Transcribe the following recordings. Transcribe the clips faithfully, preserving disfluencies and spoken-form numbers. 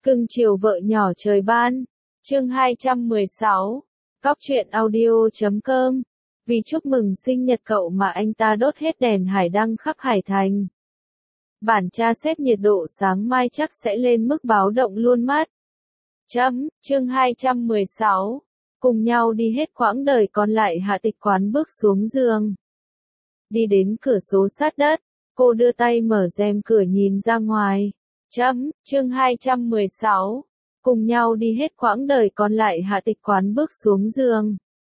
Cưng chiều vợ nhỏ trời ban. Chương hai trăm mười sáu. Cóc truyện audio chấm com. Vì chúc mừng sinh nhật cậu mà anh ta đốt hết đèn hải đăng khắp Hải Thành. Bản tra xét nhiệt độ sáng mai chắc sẽ lên mức báo động luôn mất. Chấm, chương hai trăm mười sáu. Cùng nhau đi hết quãng đời còn lại Hạ Tịch Quán bước xuống giường. Đi đến cửa sổ sát đất, cô đưa tay mở rèm cửa nhìn ra ngoài. Chấm, chương hai trăm mười sáu. Cùng nhau đi hết quãng đời còn lại Hạ Tịch Quán bước xuống giường.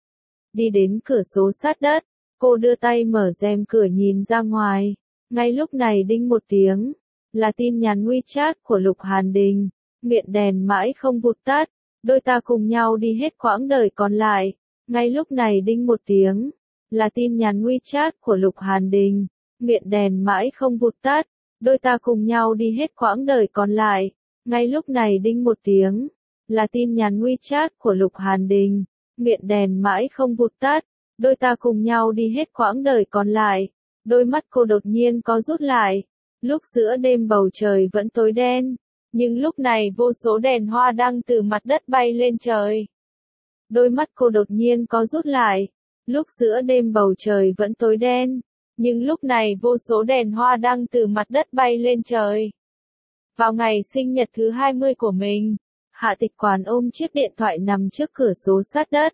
Đi đến cửa sổ sát đất, cô đưa tay mở rèm cửa nhìn ra ngoài. Ngay lúc này đinh một tiếng, là tin nhắn WeChat của Lục Hàn Đình. Miệng đèn mãi không vụt tắt, đôi ta cùng nhau đi hết quãng đời còn lại. Ngay lúc này đinh một tiếng, là tin nhắn WeChat của Lục Hàn Đình. Miệng đèn mãi không vụt tắt, đôi ta cùng nhau đi hết quãng đời còn lại. Ngay lúc này đinh một tiếng, là tin nhắn WeChat của Lục Hàn Đình. Miệng đèn mãi không vụt tắt, đôi ta cùng nhau đi hết quãng đời còn lại. Đôi mắt cô đột nhiên có rút lại. Lúc giữa đêm bầu trời vẫn tối đen, nhưng lúc này vô số đèn hoa đăng từ mặt đất bay lên trời. Đôi mắt cô đột nhiên có rút lại. Lúc giữa đêm bầu trời vẫn tối đen, nhưng lúc này vô số đèn hoa đăng từ mặt đất bay lên trời. Vào ngày sinh nhật thứ hai mươi của mình, Hạ Tịch Quán ôm chiếc điện thoại nằm trước cửa sổ sát đất.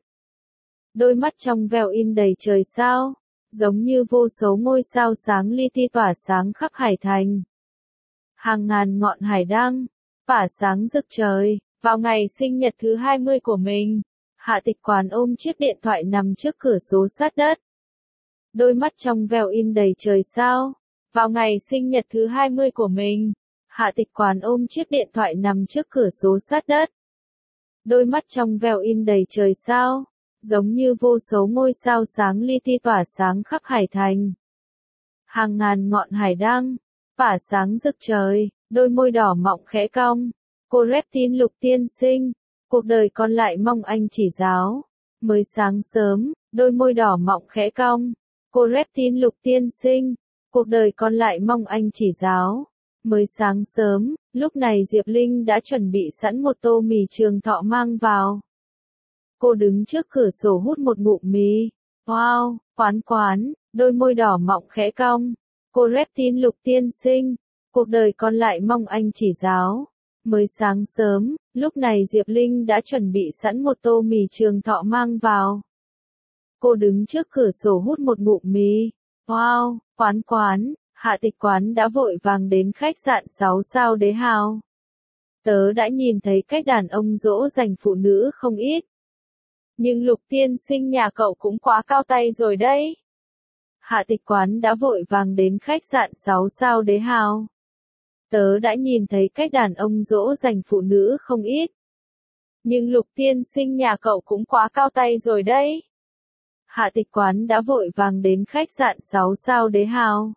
Đôi mắt trong veo in đầy trời sao, giống như vô số ngôi sao sáng li ti tỏa sáng khắp Hải Thành. Hàng ngàn ngọn hải đăng, tỏa sáng rực trời. Vào ngày sinh nhật thứ hai mươi của mình, Hạ Tịch Quán ôm chiếc điện thoại nằm trước cửa sổ sát đất. Đôi mắt trong veo in đầy trời sao. Vào ngày sinh nhật thứ hai mươi của mình, Hạ Tịch Quán ôm chiếc điện thoại nằm trước cửa sổ sát đất. Đôi mắt trong veo in đầy trời sao, giống như vô số ngôi sao sáng li ti tỏa sáng khắp Hải Thành. Hàng ngàn ngọn hải đăng, tỏa sáng rực trời, đôi môi đỏ mọng khẽ cong. Cô Reptin Lục tiên sinh, cuộc đời còn lại mong anh chỉ giáo. Mới sáng sớm, đôi môi đỏ mọng khẽ cong. Cô Reptin Lục tiên sinh, cuộc đời còn lại mong anh chỉ giáo. Mới sáng sớm, lúc này Diệp Linh đã chuẩn bị sẵn một tô mì Trường Thọ mang vào. Cô đứng trước cửa sổ hút một ngụm mì. Wow, Quán Quán, đôi môi đỏ mọng khẽ cong. Cô Reptin Lục tiên sinh, cuộc đời còn lại mong anh chỉ giáo. Mới sáng sớm, lúc này Diệp Linh đã chuẩn bị sẵn một tô mì Trường Thọ mang vào. Cô đứng trước cửa sổ hút một ngụm mì. Wow, Quán Quán, Hạ Tịch Quán đã vội vàng đến khách sạn sáu sao Đế Hào. Tớ đã nhìn thấy cách đàn ông dỗ dành phụ nữ không ít. Nhưng Lục tiên sinh nhà cậu cũng quá cao tay rồi đấy. Hạ Tịch Quán đã vội vàng đến khách sạn sáu sao Đế Hào. Tớ đã nhìn thấy cách đàn ông dỗ dành phụ nữ không ít. Nhưng Lục tiên sinh nhà cậu cũng quá cao tay rồi đấy. Hạ Tịch Quán đã vội vàng đến khách sạn sáu sao Đế Hào.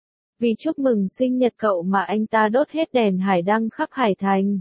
Vì chúc mừng sinh nhật cậu mà anh ta đốt hết đèn hải đăng khắp Hải Thành.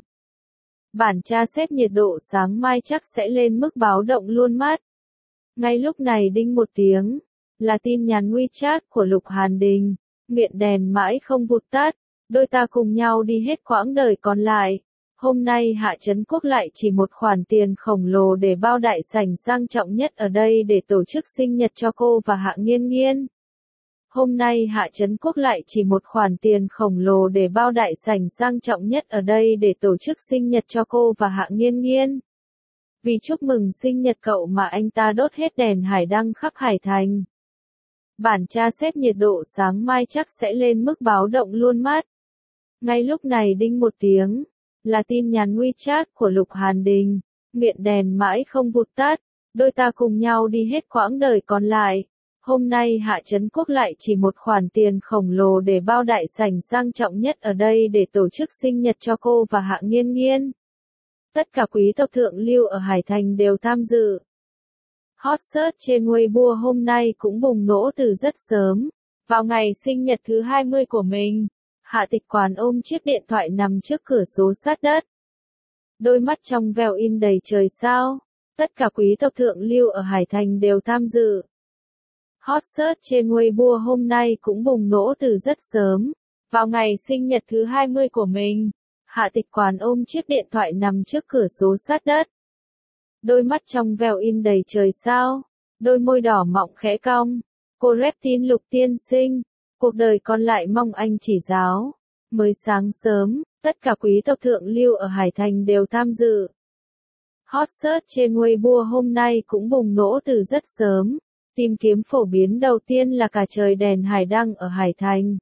Bản tra xét nhiệt độ sáng mai chắc sẽ lên mức báo động luôn mất. Ngay lúc này đinh một tiếng, là tin nhắn WeChat của Lục Hàn Đình. Miệng đèn mãi không vụt tắt, đôi ta cùng nhau đi hết quãng đời còn lại. Hôm nay Hạ Trấn Quốc lại chỉ một khoản tiền khổng lồ để bao đại sảnh sang trọng nhất ở đây để tổ chức sinh nhật cho cô và Hạ Nghiên Nghiên. Hôm nay Hạ Trấn Quốc lại chỉ một khoản tiền khổng lồ để bao đại sảnh sang trọng nhất ở đây để tổ chức sinh nhật cho cô và Hạ Nghiên Nghiên. Vì chúc mừng sinh nhật cậu mà anh ta đốt hết đèn hải đăng khắp Hải Thành. Bản tra xét nhiệt độ sáng mai chắc sẽ lên mức báo động luôn mất. Ngay lúc này đinh một tiếng, là tin nhắn WeChat của Lục Hàn Đình. Miệng đèn mãi không vụt tắt, đôi ta cùng nhau đi hết quãng đời còn lại. Hôm nay Hạ Trấn Quốc lại chỉ một khoản tiền khổng lồ để bao đại sảnh sang trọng nhất ở đây để tổ chức sinh nhật cho cô và Hạ Nghiên Nghiên. Tất cả quý tộc thượng lưu ở Hải Thành đều tham dự. Hot search trên Weibo hôm nay cũng bùng nổ từ rất sớm. Vào ngày sinh nhật thứ hai mươi của mình, Hạ Tịch Quán ôm chiếc điện thoại nằm trước cửa sổ sát đất. Đôi mắt trong veo in đầy trời sao. Tất cả quý tộc thượng lưu ở Hải Thành đều tham dự. Hot search trên Weibo hôm nay cũng bùng nổ từ rất sớm. Vào ngày sinh nhật thứ hai mươi của mình, Hạ Tịch Quán ôm chiếc điện thoại nằm trước cửa sổ sát đất. Đôi mắt trong veo in đầy trời sao, đôi môi đỏ mọng khẽ cong. Cô Reptile Lục tiên sinh, cuộc đời còn lại mong anh chỉ giáo. Mới sáng sớm, tất cả quý tộc thượng lưu ở Hải Thành đều tham dự. Hot search trên Weibo hôm nay cũng bùng nổ từ rất sớm. Tìm kiếm phổ biến đầu tiên là cả trời đèn hải đăng ở Hải Thành.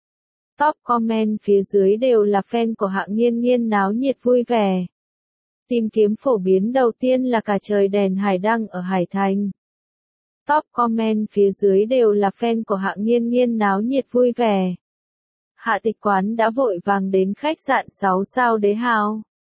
Top comment phía dưới đều là fan của Hạ Nghiên Nghiên náo nhiệt vui vẻ. Tìm kiếm phổ biến đầu tiên là cả trời đèn hải đăng ở Hải Thành. Top comment phía dưới đều là fan của Hạ Nghiên Nghiên náo nhiệt vui vẻ. Hạ Tịch Quán đã vội vàng đến khách sạn sáu sao Đế Hào.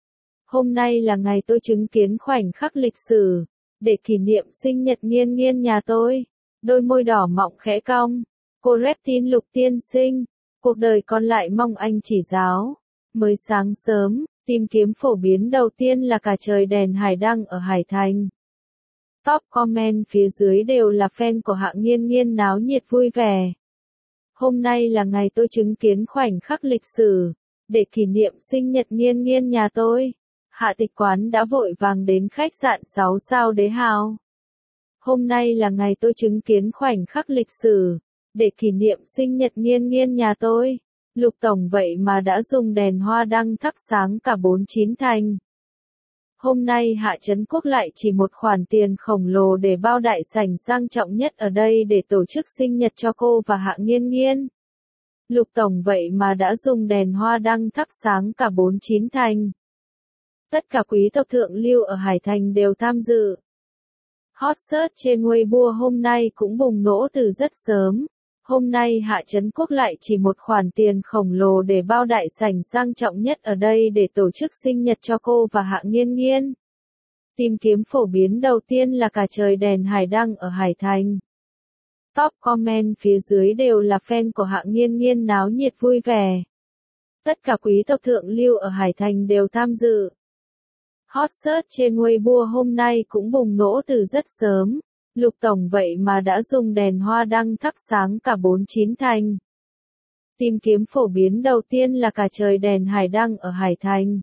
Hôm nay là ngày tôi chứng kiến khoảnh khắc lịch sử, để kỷ niệm sinh nhật Nghiên Nghiên nhà tôi. Đôi môi đỏ mọng khẽ cong. Cô Reptile Lục tiên sinh, cuộc đời còn lại mong anh chỉ giáo. Mới sáng sớm, tìm kiếm phổ biến đầu tiên là cả trời đèn hải đăng ở Hải Thành. Top comment phía dưới đều là fan của Hạ Nghiên Nghiên náo nhiệt vui vẻ. Hôm nay là ngày tôi chứng kiến khoảnh khắc lịch sử, để kỷ niệm sinh nhật Nghiên Nghiên nhà tôi. Hạ Tịch Quán đã vội vàng đến khách sạn sáu sao Đế Hào. Hôm nay là ngày tôi chứng kiến khoảnh khắc lịch sử, để kỷ niệm sinh nhật Nghiên Nghiên nhà tôi. Lục Tổng vậy mà đã dùng đèn hoa đăng thắp sáng cả bốn chín thành. Hôm nay Hạ Trấn Quốc lại chỉ một khoản tiền khổng lồ để bao đại sảnh sang trọng nhất ở đây để tổ chức sinh nhật cho cô và Hạ Nghiên Nghiên. Lục Tổng vậy mà đã dùng đèn hoa đăng thắp sáng cả bốn chín thành. Tất cả quý tộc thượng lưu ở Hải Thành đều tham dự. Hot search trên Weibo hôm nay cũng bùng nổ từ rất sớm. Hôm nay Hạ Trấn Quốc lại chỉ một khoản tiền khổng lồ để bao đại sảnh sang trọng nhất ở đây để tổ chức sinh nhật cho cô và Hạ Nghiên Nghiên. Tìm kiếm phổ biến đầu tiên là cả trời đèn hải đăng ở Hải Thành. Top comment phía dưới đều là fan của Hạ Nghiên Nghiên náo nhiệt vui vẻ. Tất cả quý tộc thượng lưu ở Hải Thành đều tham dự. Hot search trên Weibo hôm nay cũng bùng nổ từ rất sớm. Lục Tổng vậy mà đã dùng đèn hoa đăng thắp sáng cả bốn chín thành. Tìm kiếm phổ biến đầu tiên là cả trời đèn hải đăng ở Hải Thành.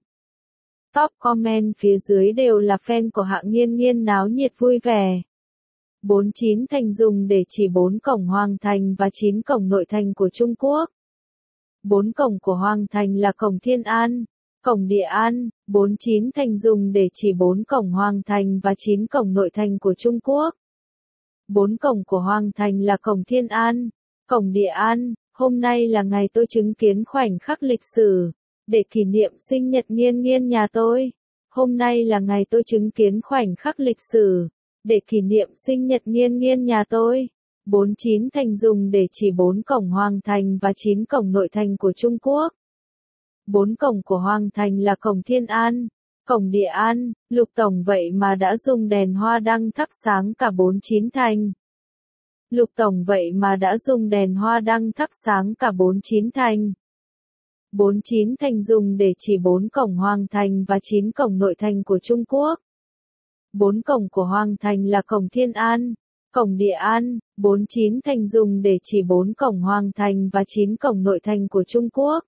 Top comment phía dưới đều là fan của Hạ Nghiên Nghiên náo nhiệt vui vẻ. bốn chín thành dùng để chỉ bốn cổng Hoàng Thành và chín cổng nội thành của Trung Quốc. bốn cổng của Hoàng Thành là cổng Thiên An, cổng Địa An, bốn chín thành dùng để chỉ bốn cổng Hoàng Thành và chín cổng nội thành của Trung Quốc. Bốn cổng của Hoàng Thành là cổng Thiên An, cổng Địa An. Hôm nay là ngày tôi chứng kiến khoảnh khắc lịch sử, để kỷ niệm sinh nhật Nghiên Nghiên nhà tôi. Hôm nay là ngày tôi chứng kiến khoảnh khắc lịch sử, để kỷ niệm sinh nhật Nghiên Nghiên nhà tôi. bốn chín thành dùng để chỉ bốn cổng Hoàng Thành và chín cổng nội thành của Trung Quốc. Bốn cổng của Hoàng Thành là cổng Thiên An, cổng Địa An. Lục Tổng vậy mà đã dùng đèn hoa đăng thắp sáng cả bốn chín thành. Lục Tổng vậy mà đã dùng đèn hoa đăng thắp sáng cả bốn chín thành. bốn chín thành dùng để chỉ bốn cổng Hoàng Thành và chín cổng nội thành của Trung Quốc. Bốn cổng của Hoàng Thành là cổng Thiên An, cổng Địa An. bốn chín thành dùng để chỉ bốn cổng Hoàng Thành và chín cổng nội thành của Trung Quốc.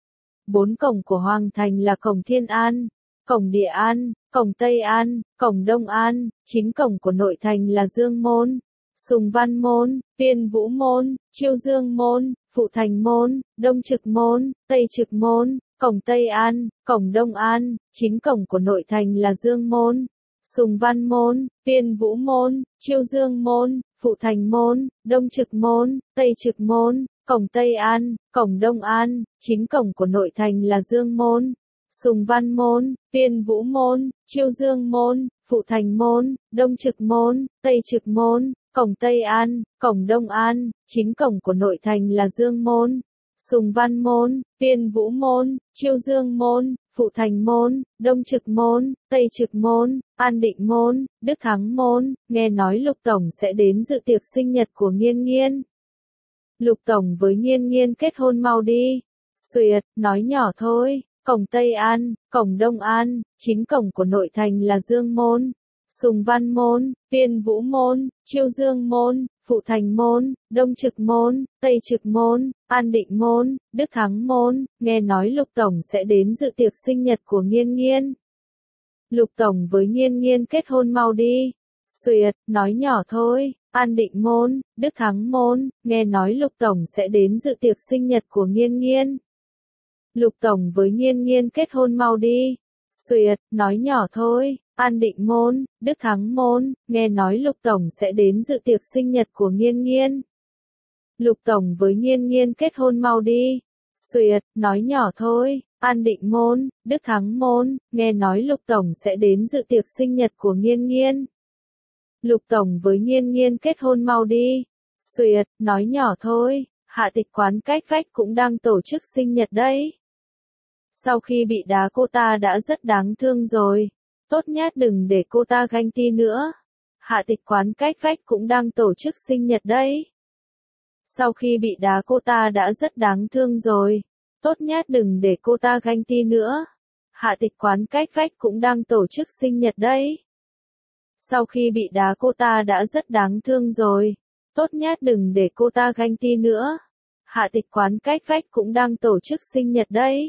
Bốn cổng của Hoàng Thành là cổng Thiên An, cổng Địa An, cổng Tây An, cổng Đông An. Chín cổng của nội thành là Dương Môn, Sùng Văn Môn, Tiên Vũ Môn, Chiêu Dương Môn, Phụ Thành Môn, Đông Trực Môn, Tây Trực Môn, cổng Tây An, cổng Đông An. Chín cổng của nội thành là Dương Môn, Sùng Văn Môn, Tiên Vũ Môn, Chiêu Dương Môn, Phụ Thành Môn, Đông Trực Môn, Tây Trực Môn, cổng Tây An, cổng Đông An. Chín cổng của nội thành là Dương Môn, Sùng Văn Môn, Tiên Vũ Môn, Chiêu Dương Môn, Phụ Thành Môn, Đông Trực Môn, Tây Trực Môn, cổng Tây An, cổng Đông An. Chín cổng của nội thành là Dương Môn, Sùng Văn Môn, Tiên Vũ Môn, Chiêu Dương Môn, Phụ Thành Môn, Đông Trực Môn, Tây Trực Môn, An Định Môn, Đức Thắng Môn. Nghe nói Lục Tổng sẽ đến dự tiệc sinh nhật của Nghiên Nghiên. Lục Tổng với Nghiên Nghiên kết hôn mau đi. Xuyệt, nói nhỏ thôi. Cổng Tây An, cổng Đông An. Chín cổng của nội thành là Dương Môn, Sùng Văn Môn, Tiên Vũ Môn, Chiêu Dương Môn, Phụ Thành Môn, Đông Trực Môn, Tây Trực Môn, An Định Môn, Đức Thắng Môn, nghe nói Lục Tổng sẽ đến dự tiệc sinh nhật của Nghiên Nghiên. Lục Tổng với Nghiên Nghiên kết hôn mau đi. Xuyệt, nói nhỏ thôi. An Định Môn, Đức Thắng Môn, nghe nói Lục Tổng sẽ đến dự tiệc sinh nhật của Nghiên Nghiên. Lục Tổng với Nghiên Nghiên kết hôn mau đi. Xuyệt, nói nhỏ thôi. An Định Môn, Đức Thắng Môn, nghe nói Lục Tổng sẽ đến dự tiệc sinh nhật của Nghiên Nghiên. Lục Tổng với Nghiên Nghiên kết hôn mau đi. Xuyệt, nói nhỏ thôi. An Định Môn, Đức Thắng Môn, nghe nói Lục Tổng sẽ đến dự tiệc sinh nhật của Nghiên Nghiên. Lục Tổng với Nghiên Nghiên kết hôn mau đi. Xuyệt, nói nhỏ thôi. Hạ Tịch quán cách vách cũng đang tổ chức sinh nhật đấy. Sau khi bị đá cô ta đã rất đáng thương rồi. Tốt nhất đừng để cô ta ganh ti nữa. Hạ Tịch quán cách vách cũng đang tổ chức sinh nhật đấy. Sau khi bị đá cô ta đã rất đáng thương rồi. Tốt nhất đừng để cô ta ganh ti nữa. Hạ Tịch quán cách vách cũng đang tổ chức sinh nhật đấy. Sau khi bị đá cô ta đã rất đáng thương rồi. Tốt nhất đừng để cô ta ganh ti nữa. Hạ Tịch quán cách vách cũng đang tổ chức sinh nhật đấy.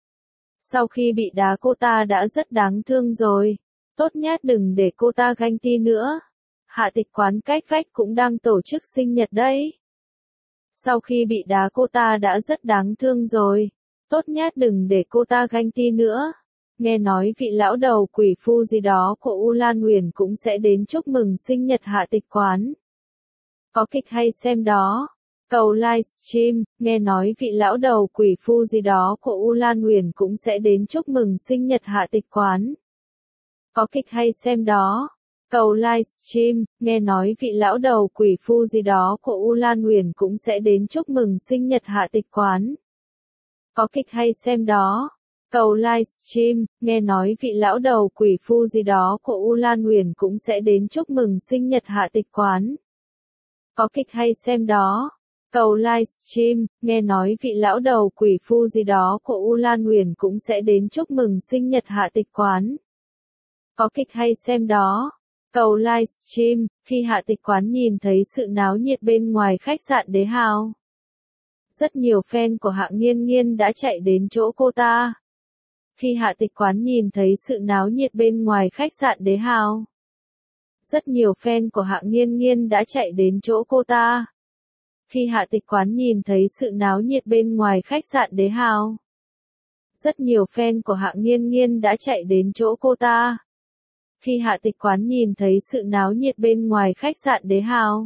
Sau khi bị đá cô ta đã rất đáng thương rồi. Tốt nhất đừng để cô ta ganh ti nữa. Hạ Tịch quán cách vách cũng đang tổ chức sinh nhật đấy. Sau khi bị đá cô ta đã rất đáng thương rồi. Tốt nhất đừng để cô ta ganh ti nữa. Nghe nói vị lão đầu quỷ phu gì đó của U Lan Huyền cũng sẽ đến chúc mừng sinh nhật Hạ Tịch quán. Có kịch hay xem đó. Cầu livestream, nghe nói vị lão đầu quỷ phu gì đó của U Lan Huyền cũng sẽ đến chúc mừng sinh nhật Hạ Tịch quán. Có kịch hay xem đó. Cầu livestream, nghe nói vị lão đầu quỷ phu gì đó của U Lan Huyền cũng sẽ đến chúc mừng sinh nhật Hạ Tịch quán. Có kịch hay xem đó. Cầu livestream, nghe nói vị lão đầu quỷ phu gì đó của U Lan Huyền cũng sẽ đến chúc mừng sinh nhật Hạ Tịch quán. Có kịch hay xem đó. Cầu livestream, nghe nói vị lão đầu quỷ phu gì đó của U Lan Huyền cũng sẽ đến chúc mừng sinh nhật Hạ Tịch quán. Có kịch hay xem đó. Cầu livestream, khi Hạ Tịch quán nhìn thấy sự náo nhiệt bên ngoài khách sạn Đế Hào. Rất nhiều fan của Hạ Nghiên Nghiên đã chạy đến chỗ cô ta. Khi Hạ Tịch quán nhìn thấy sự náo nhiệt bên ngoài khách sạn Đế Hào. Rất nhiều fan của Hạ Nghiên Nghiên đã chạy đến chỗ cô ta. Khi Hạ Tịch quán nhìn thấy sự náo nhiệt bên ngoài khách sạn Đế Hào. Rất nhiều fan của Hạ Nghiên Nghiên đã chạy đến chỗ cô ta. Khi Hạ Tịch quán nhìn thấy sự náo nhiệt bên ngoài khách sạn Đế Hào.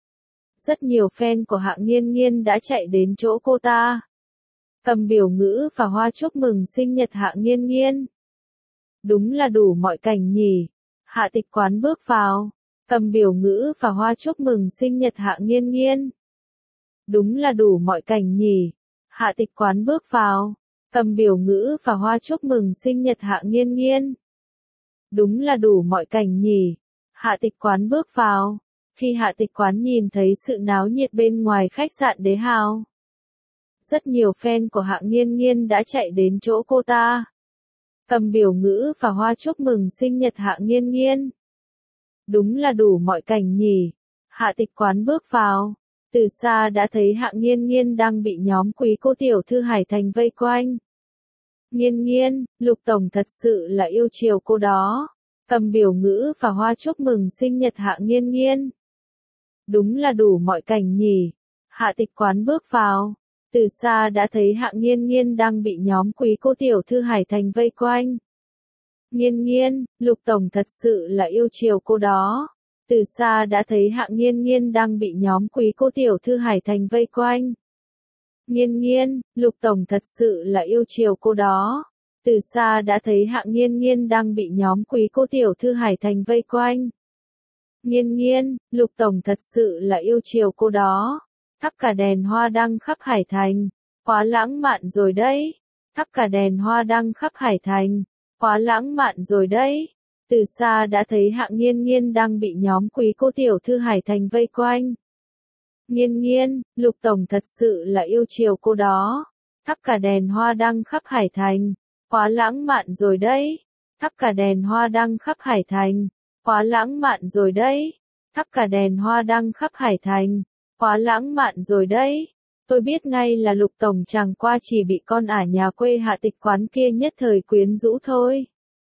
Rất nhiều fan của Hạ Nghiên Nghiên đã chạy đến chỗ cô ta. Cầm biểu ngữ và hoa chúc mừng sinh nhật Hạ Nghiên Nghiên. Đúng là đủ mọi cảnh nhỉ. Hạ Tịch quán bước vào. Cầm biểu ngữ và hoa chúc mừng sinh nhật Hạ Nghiên Nghiên. Đúng là đủ mọi cảnh nhỉ. Hạ Tịch quán bước vào. Cầm biểu ngữ và hoa chúc mừng sinh nhật Hạ Nghiên Nghiên. Đúng là đủ mọi cảnh nhỉ. Hạ Tịch quán bước vào. Khi Hạ Tịch quán nhìn thấy sự náo nhiệt bên ngoài khách sạn Đế Hào. Rất nhiều fan của Hạ Nghiên Nghiên đã chạy đến chỗ cô ta. Cầm biểu ngữ và hoa chúc mừng sinh nhật Hạ Nghiên Nghiên. Đúng là đủ mọi cảnh nhỉ. Hạ Tịch quán bước vào. Từ xa đã thấy Hạ Nghiên Nghiên đang bị nhóm quý cô tiểu thư Hải Thành vây quanh. Nghiên Nghiên, Lục Tổng thật sự là yêu chiều cô đó. Cầm biểu ngữ và hoa chúc mừng sinh nhật Hạ Nghiên Nghiên. Đúng là đủ mọi cảnh nhỉ. Hạ Tịch quán bước vào. Từ xa đã thấy Hạ Nghiên Nghiên đang bị nhóm quý cô tiểu thư Hải Thành vây quanh. Nghiên Nghiên, Lục Tổng thật sự là yêu chiều cô đó. Từ xa đã thấy Hạ Nghiên Nghiên đang bị nhóm quý cô tiểu thư Hải Thành vây quanh. Nghiên Nghiên, Lục Tổng thật sự là yêu chiều cô đó. Từ xa đã thấy Hạ Nghiên Nghiên đang bị nhóm quý cô tiểu thư Hải Thành vây quanh. Nghiên Nghiên, Lục Tổng thật sự là yêu chiều cô đó. Thắp cả đèn hoa đăng khắp Hải Thành. Quá lãng mạn rồi đấy. Thắp cả đèn hoa đăng khắp Hải Thành. Quá lãng mạn rồi đấy. Từ xa đã thấy Hạ Nghiên Nghiên đang bị nhóm quý cô tiểu thư Hải Thành vây quanh. Nghiên Nghiên, Lục Tổng thật sự là yêu chiều cô đó. Thắp cả đèn hoa đăng khắp Hải Thành. Quá lãng mạn rồi đấy. Thắp cả đèn hoa đăng khắp Hải Thành. Quá lãng mạn rồi đấy. Thắp cả đèn hoa đăng khắp Hải Thành. Quá lãng mạn rồi đấy. Tôi biết ngay là Lục Tổng chẳng qua chỉ bị con ả nhà quê hạ tịch quán kia nhất thời quyến rũ thôi.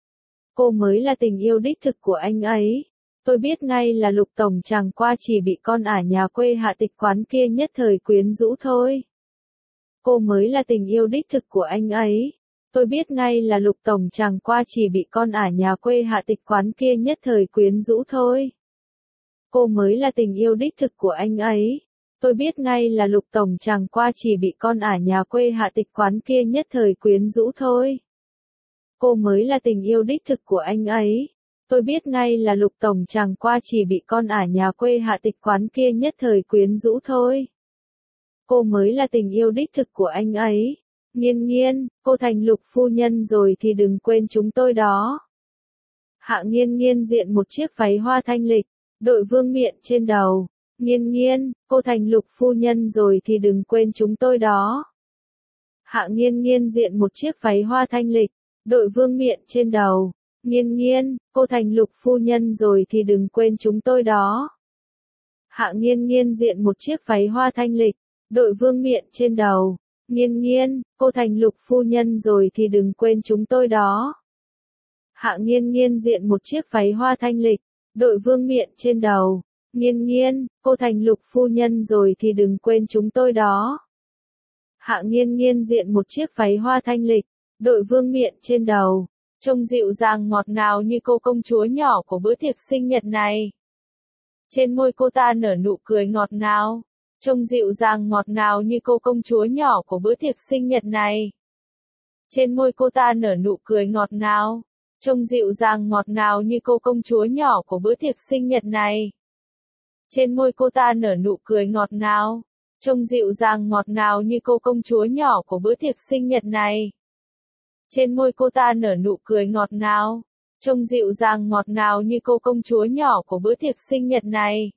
Cô mới là tình yêu đích thực của anh ấy. Tôi biết ngay là Lục Tổng chẳng qua chỉ bị con ả nhà quê hạ tịch quán kia nhất thời quyến rũ thôi. Cô mới là tình yêu đích thực của anh ấy. Tôi biết ngay là Lục Tổng chẳng qua chỉ bị con ả nhà quê hạ tịch quán kia nhất thời quyến rũ thôi. Cô mới là tình yêu đích thực của anh ấy. Tôi biết ngay là Lục Tổng chẳng qua chỉ bị con ả nhà quê hạ tịch quán kia nhất thời quyến rũ thôi. Cô mới là tình yêu đích thực của anh ấy. Tôi biết ngay là Lục Tổng chẳng qua chỉ bị con ả nhà quê hạ tịch quán kia nhất thời quyến rũ thôi. Cô mới là tình yêu đích thực của anh ấy. Nghiên nghiên, cô thành Lục phu nhân rồi thì đừng quên chúng tôi đó. Hạ Nghiên Nghiên diện một chiếc váy hoa thanh lịch, đội vương miện trên đầu. Nghiên nghiên, cô thành Lục phu nhân rồi thì đừng quên chúng tôi đó. Hạ Nghiên Nghiên diện một chiếc váy hoa thanh lịch, đội vương miện trên đầu. Nghiên nghiên, cô thành Lục phu nhân rồi thì đừng quên chúng tôi đó. Hạ Nghiên Nghiên diện một chiếc váy hoa thanh lịch, đội vương miện trên đầu. Nghiên nghiên, cô thành Lục phu nhân rồi thì đừng quên chúng tôi đó. Hạ Nghiên Nghiên diện một chiếc váy hoa thanh lịch, đội vương miện trên đầu. Nghiên nghiên, cô thành Lục phu nhân rồi thì đừng quên chúng tôi đó. Hạ Nghiên Nghiên diện một chiếc váy hoa thanh lịch, đội vương miện trên đầu. Trông dịu dàng ngọt ngào như cô công chúa nhỏ của bữa tiệc sinh nhật này. Trên môi cô ta nở nụ cười ngọt ngào. Trông dịu dàng ngọt ngào như cô công chúa nhỏ của bữa tiệc sinh nhật này. Trên môi cô ta nở nụ cười ngọt ngào. Trông dịu dàng ngọt ngào như cô công chúa nhỏ của bữa tiệc sinh nhật này. Trên môi cô ta nở nụ cười ngọt ngào. Trông dịu dàng ngọt ngào như cô công chúa nhỏ của bữa tiệc sinh nhật này. Trên môi cô ta nở nụ cười ngọt ngào. Trông dịu dàng ngọt ngào như cô công chúa nhỏ của bữa tiệc sinh nhật này.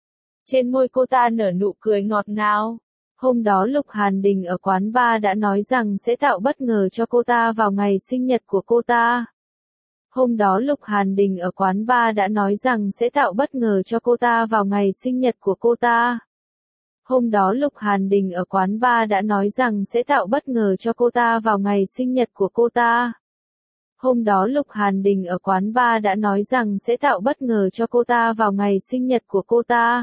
Trên môi cô ta nở nụ cười ngọt ngào. Hôm đó Lục Hàn Đình ở quán bar đã nói rằng sẽ tạo bất ngờ cho cô ta vào ngày sinh nhật của cô ta. Hôm đó Lục Hàn Đình ở quán bar đã nói rằng sẽ tạo bất ngờ cho cô ta vào ngày sinh nhật của cô ta. Hôm đó Lục Hàn Đình ở quán bar đã nói rằng sẽ tạo bất ngờ cho cô ta vào ngày sinh nhật của cô ta. Hôm đó Lục Hàn Đình ở quán bar đã nói rằng sẽ tạo bất ngờ cho cô ta vào ngày sinh nhật của cô ta.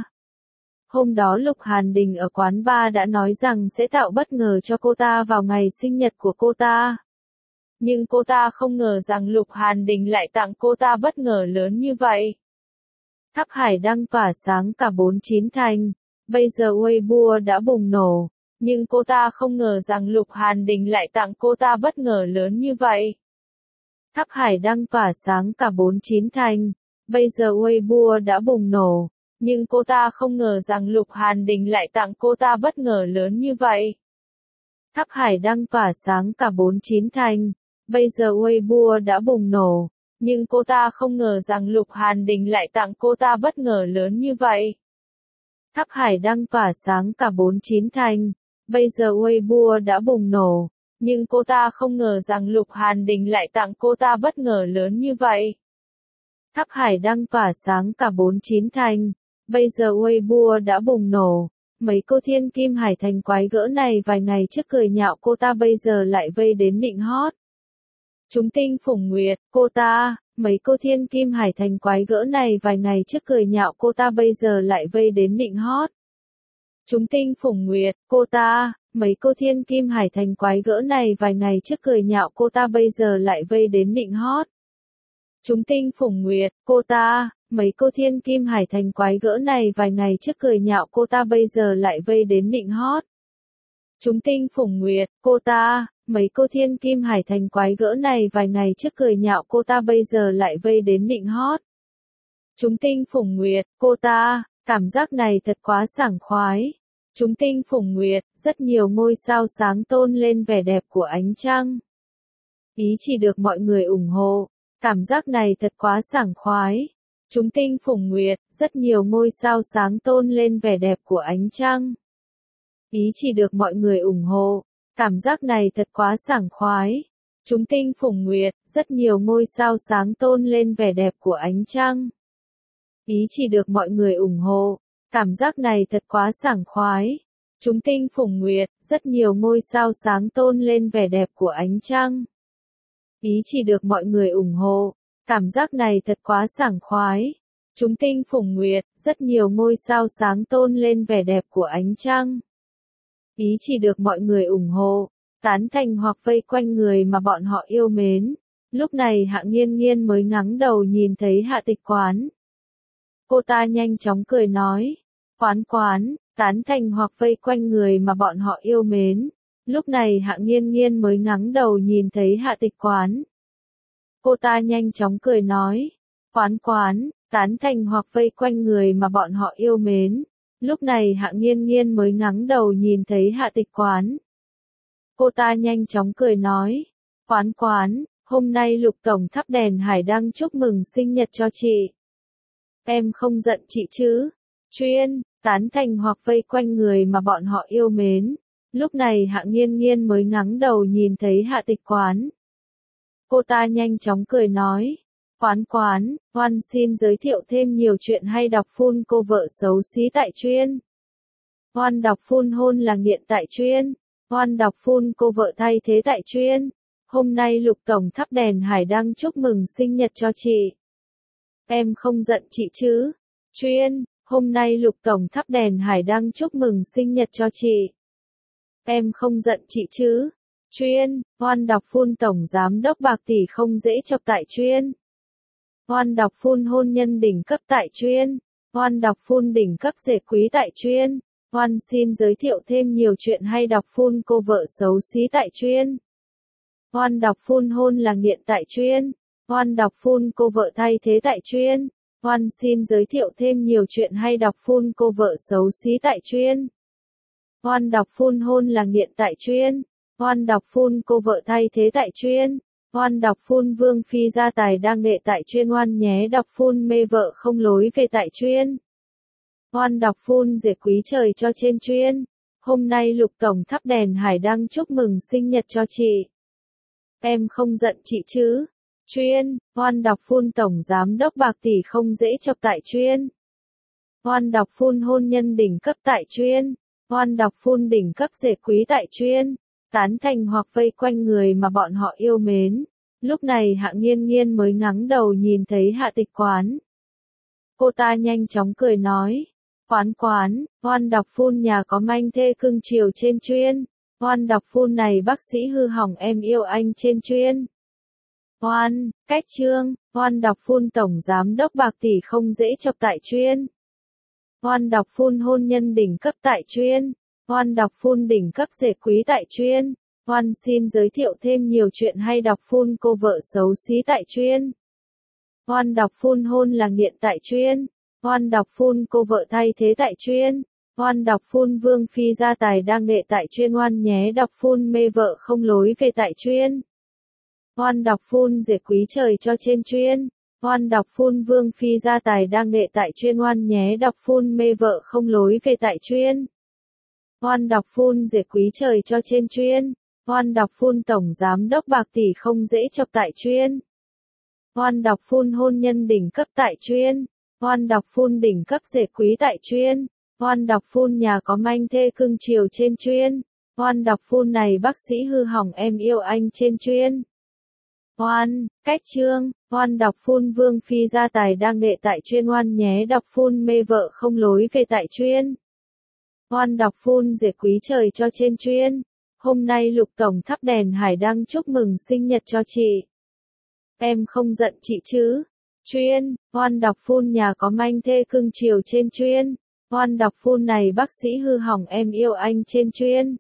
Hôm đó Lục Hàn Đình ở quán bar đã nói rằng sẽ tạo bất ngờ cho cô ta vào ngày sinh nhật của cô ta. Nhưng cô ta không ngờ rằng Lục Hàn Đình lại tặng cô ta bất ngờ lớn như vậy. Tháp Hải Đăng tỏa sáng cả bốn chín thành. Bây giờ Weibo đã bùng nổ. Nhưng cô ta không ngờ rằng Lục Hàn Đình lại tặng cô ta bất ngờ lớn như vậy. Tháp Hải Đăng tỏa sáng cả bốn chín thành. Bây giờ Weibo đã bùng nổ. Nhưng cô ta không ngờ rằng Lục Hàn Đình lại tặng cô ta bất ngờ lớn như vậy. Tháp Hải Đăng tỏa sáng cả bốn chín thành. Bây giờ Weibo đã bùng nổ. Nhưng cô ta không ngờ rằng Lục Hàn Đình lại tặng cô ta bất ngờ lớn như vậy. Tháp Hải Đăng tỏa sáng cả bốn chín thành. Bây giờ Weibo đã bùng nổ. Nhưng cô ta không ngờ rằng Lục Hàn Đình lại tặng cô ta bất ngờ lớn như vậy. Tháp Hải Đăng tỏa sáng cả bốn chín thành. Bây giờ Weibo đã bùng nổ. Mấy cô thiên kim Hải Thành quái gỡ này vài ngày trước cười nhạo cô ta bây giờ lại vây đến nịnh hót. Chúng tinh phủng nguyệt, cô ta, mấy cô thiên kim Hải Thành quái gỡ này vài ngày trước cười nhạo cô ta bây giờ lại vây đến nịnh hót. Chúng tinh phủng nguyệt, cô ta, mấy cô thiên kim Hải Thành quái gỡ này vài ngày trước cười nhạo cô ta bây giờ lại vây đến nịnh hót. Chúng tinh phủng nguyệt, cô ta, mấy cô thiên kim Hải Thành quái gỡ này vài ngày trước cười nhạo cô ta bây giờ lại vây đến nịnh hót. Chúng tinh phủng nguyệt, cô ta, mấy cô thiên kim Hải Thành quái gỡ này vài ngày trước cười nhạo cô ta bây giờ lại vây đến nịnh hót. Chúng tinh phủng nguyệt, cô ta, cảm giác này thật quá sảng khoái. Chúng tinh phủng nguyệt, rất nhiều ngôi sao sáng tôn lên vẻ đẹp của ánh trăng. Ý chỉ được mọi người ủng hộ. Cảm giác này thật quá sảng khoái. Chúng tinh phủng nguyệt, rất nhiều ngôi sao sáng tôn lên vẻ đẹp của ánh trăng. Ý chỉ được mọi người ủng hộ. Cảm giác này thật quá sảng khoái. Chúng tinh phủng nguyệt, rất nhiều ngôi sao sáng tôn lên vẻ đẹp của ánh trăng. Ý chỉ được mọi người ủng hộ. Cảm giác này thật quá sảng khoái. Chúng tinh phủng nguyệt, rất nhiều ngôi sao sáng tôn lên vẻ đẹp của ánh trăng. Ý chỉ được mọi người ủng hộ. Cảm giác này thật quá sảng khoái. Chúng tinh phủng nguyệt, rất nhiều ngôi sao sáng tôn lên vẻ đẹp của ánh trăng. Ý chỉ được mọi người ủng hộ, tán thành hoặc vây quanh người mà bọn họ yêu mến. Lúc này Hạ Nghiên Nghiên mới ngẩng đầu nhìn thấy Hạ Tịch Quán. Cô ta nhanh chóng cười nói, Quán Quán, tán thành hoặc vây quanh người mà bọn họ yêu mến. Lúc này Hạ Nghiên Nghiên mới ngẩng đầu nhìn thấy Hạ Tịch Quán. Cô ta nhanh chóng cười nói, Quán Quán, tán thành hoặc vây quanh người mà bọn họ yêu mến. Lúc này Hạ Nghiên Nghiên mới ngẩng đầu nhìn thấy Hạ Tịch Quán. Cô ta nhanh chóng cười nói, Quán Quán, hôm nay Lục Tổng thắp đèn hải đăng chúc mừng sinh nhật cho chị. Em không giận chị chứ? Chuyên, tán thành hoặc vây quanh người mà bọn họ yêu mến. Lúc này Hạ Nghiên Nghiên mới ngẩng đầu nhìn thấy Hạ Tịch Quán. Cô ta nhanh chóng cười nói, Quán Quán, Oan xin giới thiệu thêm nhiều chuyện hay đọc phun cô vợ xấu xí tại Chuyên. Oan đọc phun hôn là nghiện tại Chuyên. Oan đọc phun cô vợ thay thế tại Chuyên. Hôm nay Lục Tổng thắp đèn hải đăng chúc mừng sinh nhật cho chị. Em không giận chị chứ? Chuyên, hôm nay Lục Tổng thắp đèn hải đăng chúc mừng sinh nhật cho chị. Em không giận chị chứ? Chuyên, Oan đọc phun Tổng Giám đốc bạc tỷ không dễ chọc tại Chuyên. Oan đọc phun hôn nhân đỉnh cấp tại Chuyên. Oan đọc phun đỉnh cấp rể quý tại Chuyên. Oan xin giới thiệu thêm nhiều chuyện hay đọc phun cô vợ xấu xí tại Chuyên. Oan đọc phun hôn là nghiện tại Chuyên. Oan đọc phun cô vợ thay thế tại Chuyên. Oan xin giới thiệu thêm nhiều chuyện hay đọc phun cô vợ xấu xí tại Chuyên. Oan đọc phun hôn là nghiện tại Chuyên. Oan đọc phun cô vợ thay thế tại Chuyên. Oan đọc phun Vương Phi gia tài đang nghệ tại Chuyên. Oan nhé đọc phun mê vợ không lối về tại Chuyên. Oan đọc phun rể quý trời cho trên Chuyên. Hôm nay Lục Tổng thắp đèn hải đăng chúc mừng sinh nhật cho chị. Em không giận chị chứ? Chuyên, Oan đọc phun Tổng Giám đốc bạc tỷ không dễ chọc tại Chuyên. Oan đọc phun hôn nhân đỉnh cấp tại Chuyên. Oan đọc phun đỉnh cấp rể quý tại Chuyên. Tán thành hoặc vây quanh người mà bọn họ yêu mến. Lúc này Hạ Nghiên Nghiên mới ngẩng đầu nhìn thấy Hạ Tịch Quán. Cô ta nhanh chóng cười nói, Quán Quán, Oan đọc phun nhà có manh thê cưng chiều trên Chuyên. Oan đọc phun này bác sĩ hư hỏng em yêu anh trên Chuyên. Oan, cách chương, Oan đọc phun Tổng Giám đốc bạc tỷ không dễ chọc tại Chuyên. Oan đọc phun hôn nhân đỉnh cấp tại Chuyên. Oan đọc phun đỉnh cấp rể quý tại Chuyên. Oan xin giới thiệu thêm nhiều chuyện hay đọc phun cô vợ xấu xí tại Chuyên. Oan đọc phun hôn là nghiện tại Chuyên. Oan đọc phun cô vợ thay thế tại Chuyên. Oan đọc phun Vương Phi gia tài đang nghệ tại Chuyên. Oan nhé đọc phun mê vợ không lối về tại Chuyên. Oan đọc phun rể quý trời cho trên Chuyên. Oan đọc phun Vương Phi gia tài đang nghệ tại Chuyên. Oan nhé đọc phun mê vợ không lối về tại Chuyên. Oan đọc phun rể quý trời cho trên Chuyên. Oan đọc phun Tổng Giám đốc bạc tỷ không dễ chọc tại Chuyên. Oan đọc phun hôn nhân đỉnh cấp tại Chuyên. Oan đọc phun đỉnh cấp rể quý tại Chuyên. Oan đọc phun nhà có manh thê cưng chiều trên Chuyên. Oan đọc phun này bác sĩ hư hỏng em yêu anh trên Chuyên. Oan, cách chương, Oan đọc phun Vương Phi gia tài đang nghệ tại Chuyên. Oan nhé đọc phun mê vợ không lối về tại Chuyên. Oan đọc phun rể quý trời cho trên Chuyên. Hôm nay Lục Tổng thắp đèn hải đăng chúc mừng sinh nhật cho chị. Em không giận chị chứ? Chuyên, Oan đọc phun nhà có manh thê cưng chiều trên Chuyên. Oan đọc phun này bác sĩ hư hỏng em yêu anh trên Chuyên.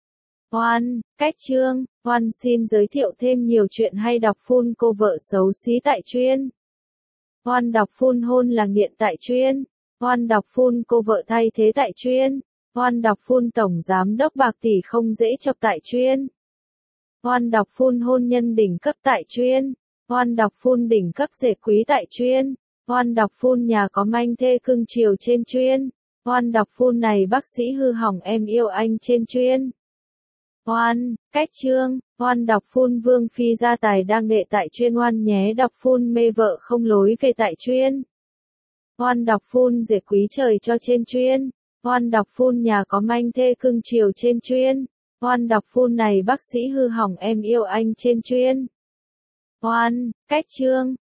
Oan, cách chương, Oan xin giới thiệu thêm nhiều chuyện hay đọc phun cô vợ xấu xí tại Chuyên. Oan đọc phun hôn là nghiện tại Chuyên. Oan đọc phun cô vợ thay thế tại Chuyên. Oan đọc phun Tổng Giám đốc bạc tỷ không dễ chọc tại Chuyên. Oan đọc phun hôn nhân đỉnh cấp tại Chuyên. Oan đọc phun đỉnh cấp rể quý tại Chuyên. Oan đọc phun nhà có manh thê cưng chiều trên Chuyên. Oan đọc phun này bác sĩ hư hỏng em yêu anh trên Chuyên. Oan, cách chương, oan đọc phun Vương Phi gia tài đa nghệ tại chuyên oan nhé đọc phun mê vợ không lối về tại chuyên. Oan đọc phun rể quý trời cho trên chuyên. Oan đọc phun nhà có manh thê cưng chiều trên chuyên. Oan đọc phun này bác sĩ hư hỏng em yêu anh trên chuyên. Oan, cách chương.